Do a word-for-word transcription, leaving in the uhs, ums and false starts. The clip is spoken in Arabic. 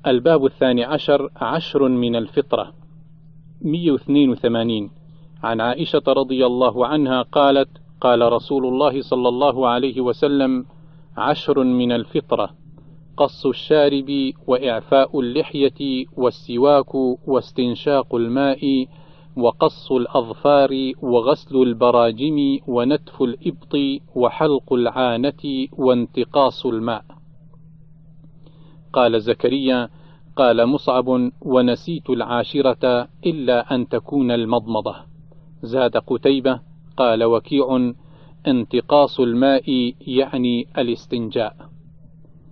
الباب الثاني عشر عشر من الفطرة. مئة واثنين وثمانين. عن عائشة رضي الله عنها قالت: قال رسول الله صلى الله عليه وسلم: عشر من الفطرة: قص الشارب، وإعفاء اللحية، والسواك، واستنشاق الماء، وقص الأظفار، وغسل البراجم، ونتف الإبط، وحلق العانة، وانتقاص الماء. قال زكريا: قال مصعب: ونسيت العاشرة إلا أن تكون المضمضة. زاد قتيبة: قال وكيع: انتقاص الماء يعني الاستنجاء.